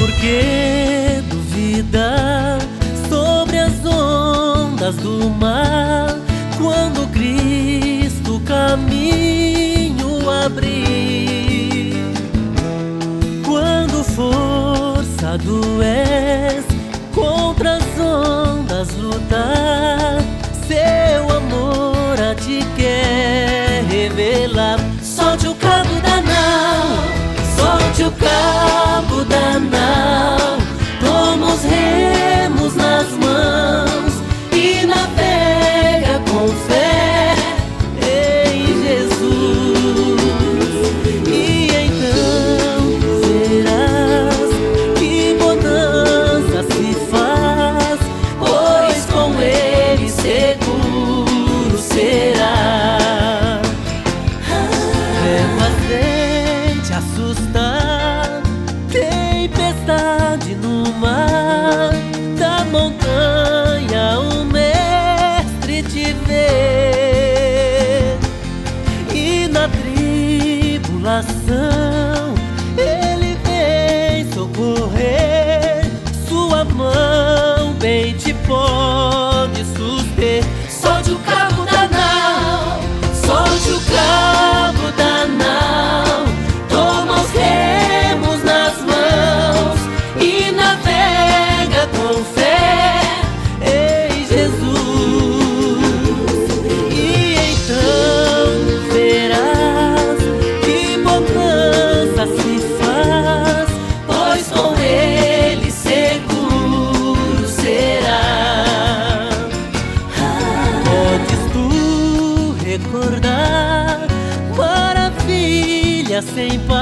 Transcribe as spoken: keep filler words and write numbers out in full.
que duvida sobre as ondas do mar, quando Cristo caminho abrir? Quando forçado és contra as ondas lutar, seu amor a ti quer revelar. Solte o cabo da nau, solte o cabo da nau, toma os remos nas mãos e navega com fé em Jesus. E então verás que bonança se faz, pois com ele seguro será. Trevas vem te assustar, tempestade no mar, da montanha o mestre te vê. E na tribulação ele vem socorrer, sua mão bem te pode suster. Solte o cabo da nau, solte o cabo da nau, toma os remos nas mãos e navega com fé em Jesus. E então verás que bonança se faz, pois com ele seguro será. Podes tu recordar maravilhas sem